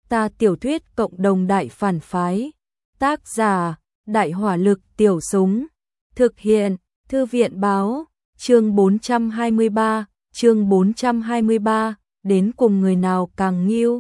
Ta tiểu thuyết cộng đồng đại phản phái. Tác giả, Đại hỏa lực tiểu súng. Thực hiện, Thư viện báo, chương 423, đến cùng người nào càng nghiêu.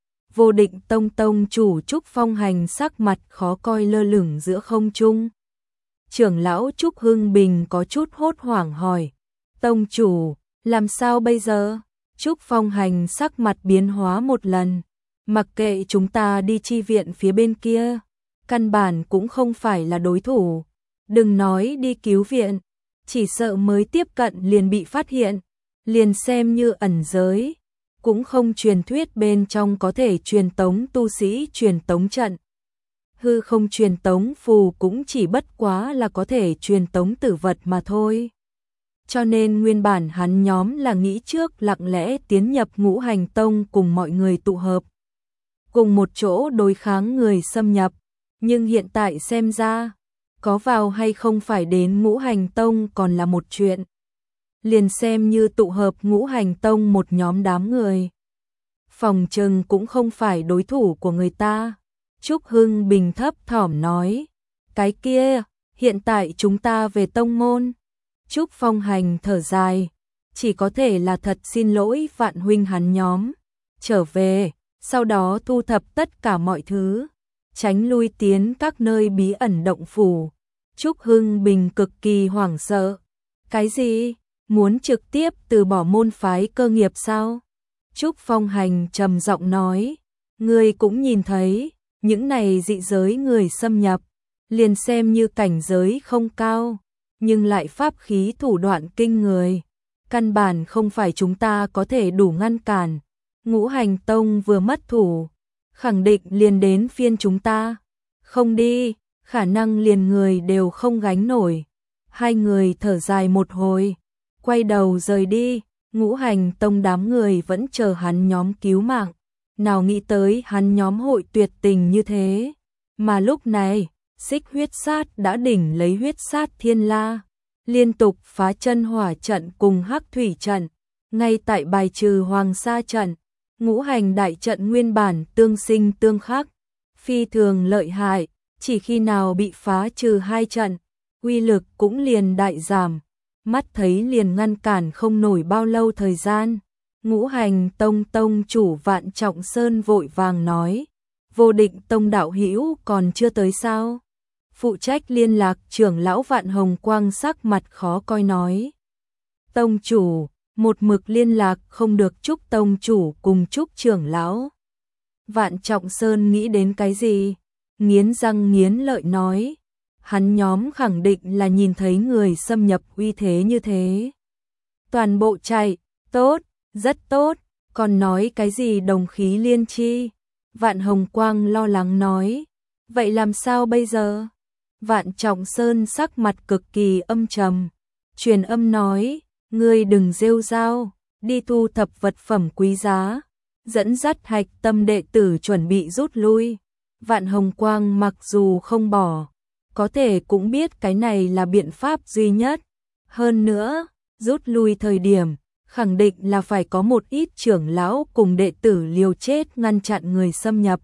Vô Định tông chủ Trúc Phong Hành sắc mặt khó coi lơ lửng giữa không trung. Trưởng lão Trúc Hưng Bình có chút hốt hoảng hỏi, tông chủ, làm sao bây giờ? Trúc Phong Hành sắc mặt biến hóa một lần, mặc kệ chúng ta đi chi viện phía bên kia, căn bản cũng không phải là đối thủ, đừng nói đi cứu viện, chỉ sợ mới tiếp cận liền bị phát hiện, liền xem như ẩn giới, cũng không truyền thuyết bên trong có thể truyền tống tu sĩ truyền tống trận. Hư không truyền tống phù cũng chỉ bất quá là có thể truyền tống tử vật mà thôi. Cho nên nguyên bản hắn nhóm là nghĩ trước lặng lẽ tiến nhập Ngũ Hành Tông cùng mọi người tụ hợp, cùng một chỗ đối kháng người xâm nhập, nhưng hiện tại xem ra, có vào hay không phải đến Ngũ Hành Tông còn là một chuyện. Liền xem như tụ hợp Ngũ Hành Tông một nhóm đám người, phòng trừng cũng không phải đối thủ của người ta. Trúc Hưng Bình thấp thỏm nói, cái kia, hiện tại chúng ta về tông môn. Trúc Phong Hành thở dài, chỉ có thể là thật xin lỗi Vạn huynh hắn nhóm, trở về, sau đó thu thập tất cả mọi thứ, tránh lui tiến các nơi bí ẩn động phủ. Trúc Hưng Bình cực kỳ hoảng sợ, cái gì, muốn trực tiếp từ bỏ môn phái cơ nghiệp sao? Trúc Phong Hành trầm giọng nói, ngươi cũng nhìn thấy, những này dị giới người xâm nhập, liền xem như cảnh giới không cao, nhưng lại pháp khí thủ đoạn kinh người, căn bản không phải chúng ta có thể đủ ngăn cản. Ngũ Hành Tông vừa mất thủ, khẳng định liền đến phiên chúng ta, không đi, khả năng liền người đều không gánh nổi. Hai người thở dài một hồi, quay đầu rời đi. Ngũ Hành Tông đám người vẫn chờ hắn nhóm cứu mạng, nào nghĩ tới hắn nhóm hội tuyệt tình như thế. Mà lúc này, Xích huyết sát đã đỉnh lấy huyết sát thiên la, liên tục phá chân hỏa trận cùng hắc thủy trận, ngay tại bài trừ hoàng sa trận. Ngũ hành đại trận nguyên bản tương sinh tương khắc, phi thường lợi hại, chỉ khi nào bị phá trừ hai trận, uy lực cũng liền đại giảm, mắt thấy liền ngăn cản không nổi bao lâu thời gian. Ngũ Hành Tông tông chủ Vạn Trọng Sơn vội vàng nói, Vô Định Tông đạo hữu còn chưa tới sao? Phụ trách liên lạc trưởng lão Vạn Hồng Quang sắc mặt khó coi nói, tông chủ, một mực liên lạc không được. Trúc tông chủ cùng Trúc trưởng lão. Vạn Trọng Sơn nghĩ đến cái gì? Nghiến răng nghiến lợi nói, hắn nhóm khẳng định là nhìn thấy người xâm nhập uy thế như thế. Toàn bộ chạy, tốt, rất tốt, còn nói cái gì đồng khí liên chi? Vạn Hồng Quang lo lắng nói, vậy làm sao bây giờ? Vạn Trọng Sơn sắc mặt cực kỳ âm trầm, truyền âm nói, ngươi đừng rêu rao, đi thu thập vật phẩm quý giá, dẫn dắt hạch tâm đệ tử chuẩn bị rút lui. Vạn Hồng Quang mặc dù không bỏ, có thể cũng biết cái này là biện pháp duy nhất. Hơn nữa, rút lui thời điểm, khẳng định là phải có một ít trưởng lão cùng đệ tử liều chết ngăn chặn người xâm nhập.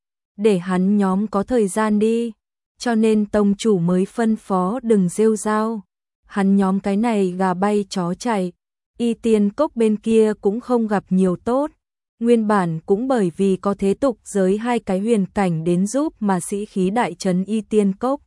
Để hắn nhóm có thời gian đi, cho nên tông chủ mới phân phó đừng rêu rao. Hắn nhóm cái này gà bay chó chạy, Y Tiên Cốc bên kia cũng không gặp nhiều tốt. Nguyên bản cũng bởi vì có thế tục giới hai cái huyền cảnh đến giúp mà sĩ khí đại trấn Y Tiên Cốc.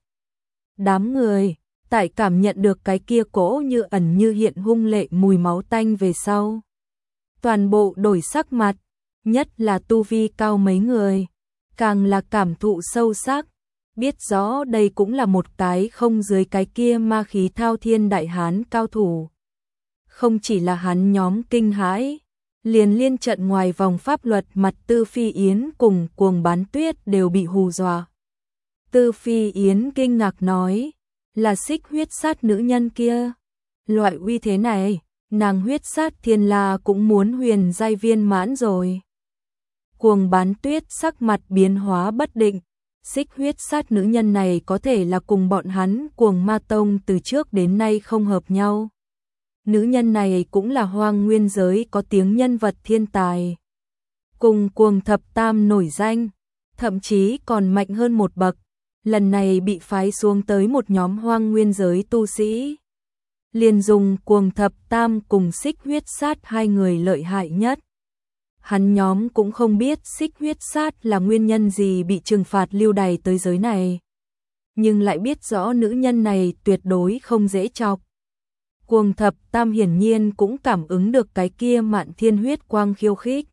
Đám người, tại cảm nhận được cái kia cỗ như ẩn như hiện hung lệ mùi máu tanh về sau, toàn bộ đổi sắc mặt, nhất là tu vi cao mấy người, càng là cảm thụ sâu sắc, biết rõ đây cũng là một cái không dưới cái kia ma khí thao thiên đại hán cao thủ. Không chỉ là hắn nhóm kinh hãi, liền liên trận ngoài vòng pháp luật mặt Tư Phi Yến cùng Cuồng Bán Tuyết đều bị hù dọa. Tư Phi Yến kinh ngạc nói, là Xích huyết sát nữ nhân kia. Loại uy thế này, nàng huyết sát thiên la cũng muốn huyền giai viên mãn rồi. Cuồng Bán Tuyết sắc mặt biến hóa bất định, Xích huyết sát nữ nhân này có thể là cùng bọn hắn Cuồng Ma Tông từ trước đến nay không hợp nhau. Nữ nhân này cũng là hoang nguyên giới có tiếng nhân vật thiên tài. cùng Cuồng Thập Tam nổi danh, thậm chí còn mạnh hơn một bậc, lần này bị phái xuống tới một nhóm hoang nguyên giới tu sĩ. Liền dùng Cuồng Thập Tam cùng Xích Huyết Sát hai người lợi hại nhất. Hắn nhóm cũng không biết Xích Huyết Sát là nguyên nhân gì bị trừng phạt lưu đày tới giới này, nhưng lại biết rõ nữ nhân này tuyệt đối không dễ chọc. Cuồng Thập Tam hiển nhiên cũng cảm ứng được cái kia Mạn Thiên huyết quang khiêu khích.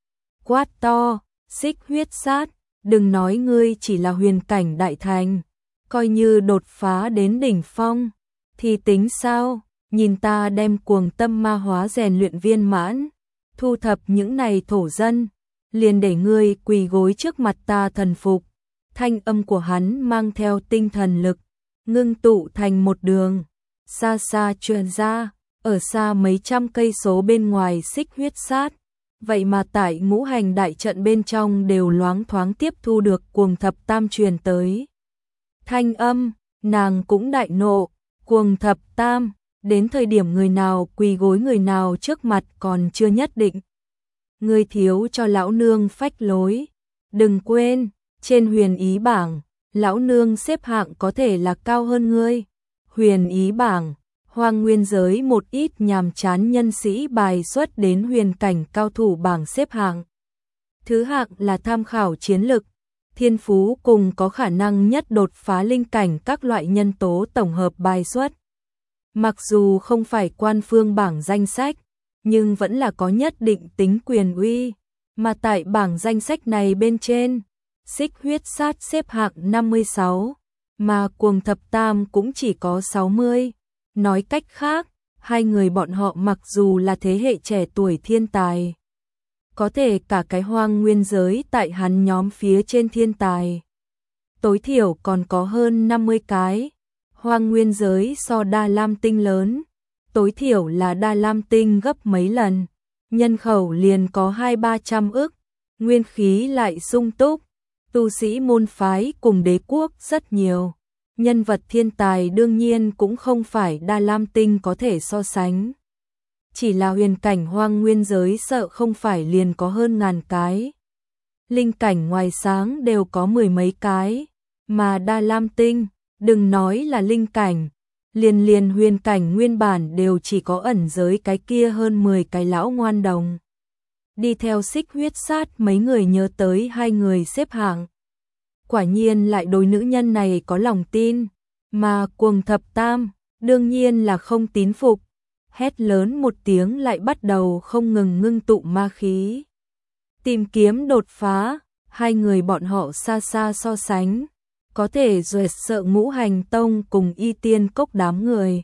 Quát to, Xích Huyết Sát, đừng nói ngươi chỉ là huyền cảnh đại thành, coi như đột phá đến đỉnh phong, thì tính sao, nhìn ta đem Cuồng Tâm Ma Hóa rèn luyện viên mãn, thu thập những này thổ dân, liền để ngươi quỳ gối trước mặt ta thần phục. Thanh âm của hắn mang theo tinh thần lực, ngưng tụ thành một đường, xa xa truyền ra, ở xa mấy trăm cây số bên ngoài Xích Huyết Sát. Vậy mà tại ngũ hành đại trận bên trong đều loáng thoáng tiếp thu được Cuồng Thập Tam truyền tới. Thanh âm, nàng cũng đại nộ, Cuồng Thập Tam, đến thời điểm người nào quỳ gối người nào trước mặt còn chưa nhất định. Ngươi thiếu cho lão nương phách lối, đừng quên, trên huyền ý bảng, lão nương xếp hạng có thể là cao hơn ngươi. Huyền ý bảng, hoang nguyên giới một ít nhàm chán nhân sĩ bài xuất đến huyền cảnh cao thủ bảng xếp hạng. Thứ hạng là tham khảo chiến lực, thiên phú cùng có khả năng nhất đột phá linh cảnh các loại nhân tố tổng hợp bài xuất. Mặc dù không phải quan phương bảng danh sách, nhưng vẫn là có nhất định tính quyền uy, mà tại bảng danh sách này bên trên, Xích Huyết Sát xếp hạng 56, mà Cuồng Thập Tam cũng chỉ có 60. Nói cách khác, hai người bọn họ mặc dù là thế hệ trẻ tuổi thiên tài, có thể cả cái hoang nguyên giới tại hắn nhóm phía trên thiên tài, tối thiểu còn có hơn 50 cái. Hoang nguyên giới so Đa Lam Tinh lớn, tối thiểu là Đa Lam Tinh gấp mấy lần, nhân khẩu liền có 200-300 ức, nguyên khí lại sung túc, tu sĩ môn phái cùng đế quốc rất nhiều. Nhân vật thiên tài đương nhiên cũng không phải Đa Lam Tinh có thể so sánh. Chỉ là huyền cảnh hoang nguyên giới sợ không phải liền có hơn ngàn cái. Linh cảnh ngoài sáng đều có mười mấy cái, mà Đa Lam Tinh, đừng nói là linh cảnh, liền huyền cảnh nguyên bản đều chỉ có ẩn giới cái kia hơn 10 cái lão ngoan đồng. Đi theo Xích Huyết Sát mấy người nhớ tới hai người xếp hạng. Quả nhiên lại đối nữ nhân này có lòng tin, mà Cuồng Thập Tam đương nhiên là không tín phục, hét lớn một tiếng lại bắt đầu không ngừng ngưng tụ ma khí. Tìm kiếm đột phá, hai người bọn họ xa xa so sánh, có thể dọa sợ Ngũ Hành Tông cùng Y Tiên Cốc đám người.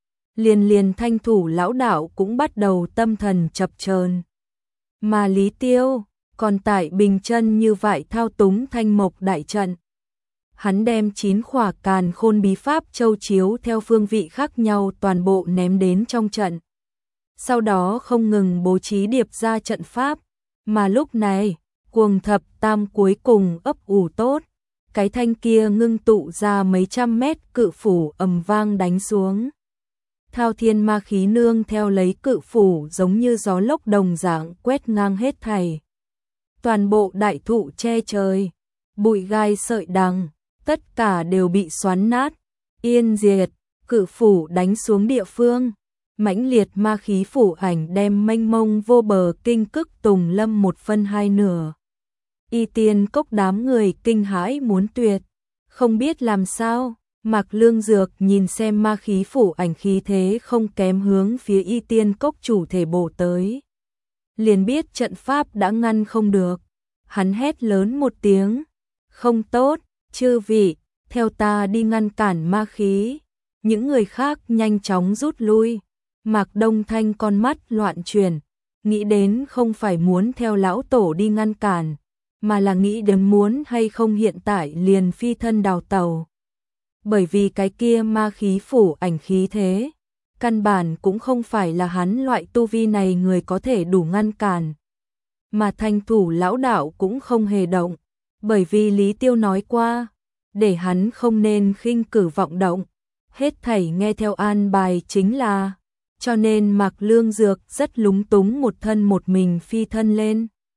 Liền Thanh Thủ lão đạo cũng bắt đầu tâm thần chập chờn. Mà Lý Tiêu còn tại bình chân như vậy thao túng Thanh Mộc đại trận. Hắn đem 9 khỏa càn khôn bí pháp châu chiếu theo phương vị khác nhau toàn bộ ném đến trong trận. Sau đó không ngừng bố trí điệp ra trận pháp, mà lúc này, Cuồng Thập Tam cuối cùng ấp ủ tốt, cái thanh kia ngưng tụ ra mấy trăm mét cự phủ ầm vang đánh xuống. Thao thiên ma khí nương theo lấy cự phủ giống như gió lốc đồng dạng quét ngang hết thảy. Toàn bộ đại thụ che trời, bụi gai sợi đằng, tất cả đều bị xoắn nát, yên diệt, cự phủ đánh xuống địa phương. Mãnh liệt ma khí phủ ảnh đem mênh mông vô bờ kinh cức tùng lâm một phân hai nửa. Y Tiên Cốc đám người kinh hãi muốn tuyệt, không biết làm sao. Mạc Lương Dược nhìn xem ma khí phủ ảnh khí thế không kém hướng phía Y Tiên Cốc chủ thể bổ tới. Liền biết trận pháp đã ngăn không được. Hắn hét lớn một tiếng. Không tốt, chư vị, theo ta đi ngăn cản ma khí. Những người khác nhanh chóng rút lui. Mạc Đông Thanh con mắt loạn chuyển, nghĩ đến không phải muốn theo lão tổ đi ngăn cản, mà là nghĩ đến muốn hay không hiện tại liền phi thân đào tàu. Bởi vì cái kia ma khí phủ ảnh khí thế, căn bản cũng không phải là hắn loại tu vi này người có thể đủ ngăn cản. Mà Thanh Thủ lão đạo cũng không hề động, bởi vì Lý Tiêu nói qua, để hắn không nên khinh cử vọng động, hết thảy nghe theo an bài chính là, cho nên Mạc Lương Dược rất lúng túng một thân một mình phi thân lên.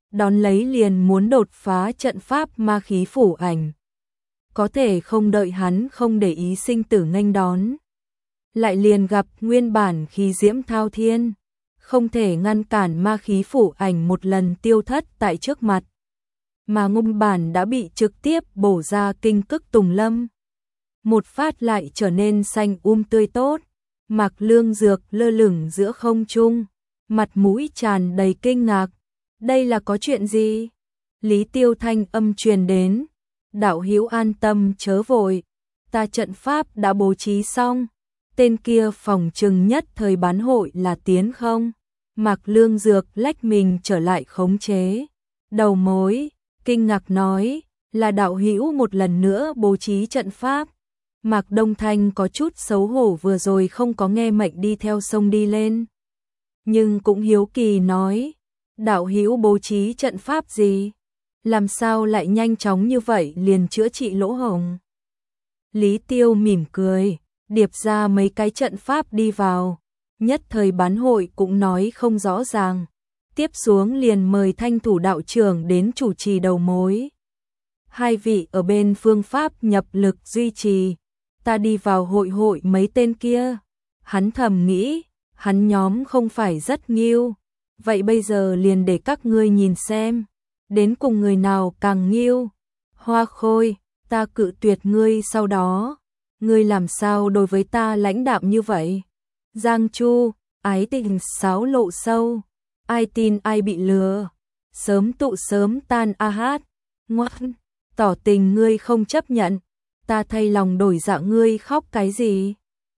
đón lấy liền muốn đột phá trận pháp ma khí phủ ảnh. Có thể không đợi hắn không để ý sinh tử nghênh đón. Lại liền gặp nguyên bản khí diễm thao thiên, không thể ngăn cản ma khí phủ ảnh một lần tiêu thất tại trước mặt. Mà nguyên bản đã bị trực tiếp bổ ra kinh cức tùng lâm. Một phát lại trở nên xanh tươi tốt, Mạc Lương Dược lơ lửng giữa không trung, mặt mũi tràn đầy kinh ngạc. Đây là có chuyện gì? Lý Tiêu thanh âm truyền đến, đạo hữu an tâm chớ vội, ta trận pháp đã bố trí xong, tên kia phòng trừng nhất thời bán hội là tiến không? Mạc Lương Dược lách mình trở lại khống chế. Đầu mối, kinh ngạc nói, là đạo hữu một lần nữa bố trí trận pháp. Mạc Đông Thanh có chút xấu hổ vừa rồi không có nghe mệnh đi theo sông đi lên. Nhưng cũng hiếu kỳ nói, đạo hữu bố trí trận pháp gì? Làm sao lại nhanh chóng như vậy liền chữa trị lỗ hổng? Lý Tiêu mỉm cười, điệp ra mấy cái trận pháp đi vào. Nhất thời bán hội cũng nói không rõ ràng. Tiếp xuống liền mời Thanh Thủ đạo trưởng đến chủ trì đầu mối. Hai vị ở bên phương pháp nhập lực duy trì. Ta đi vào hội mấy tên kia. Hắn thầm nghĩ, hắn nhóm không phải rất nghiêu. Vậy bây giờ liền để các ngươi nhìn xem. Đến cùng người nào càng nghiêu. Hoa Khôi, ta cự tuyệt ngươi sau đó. Ngươi làm sao đối với ta lãnh đạm như vậy? Giang Chu, ái tình sáo lộ sâu. Ai tin ai bị lừa. Sớm tụ sớm tan a hát. Ngoan, tỏ tình ngươi không chấp nhận. Ta thay lòng đổi dạ ngươi khóc cái gì?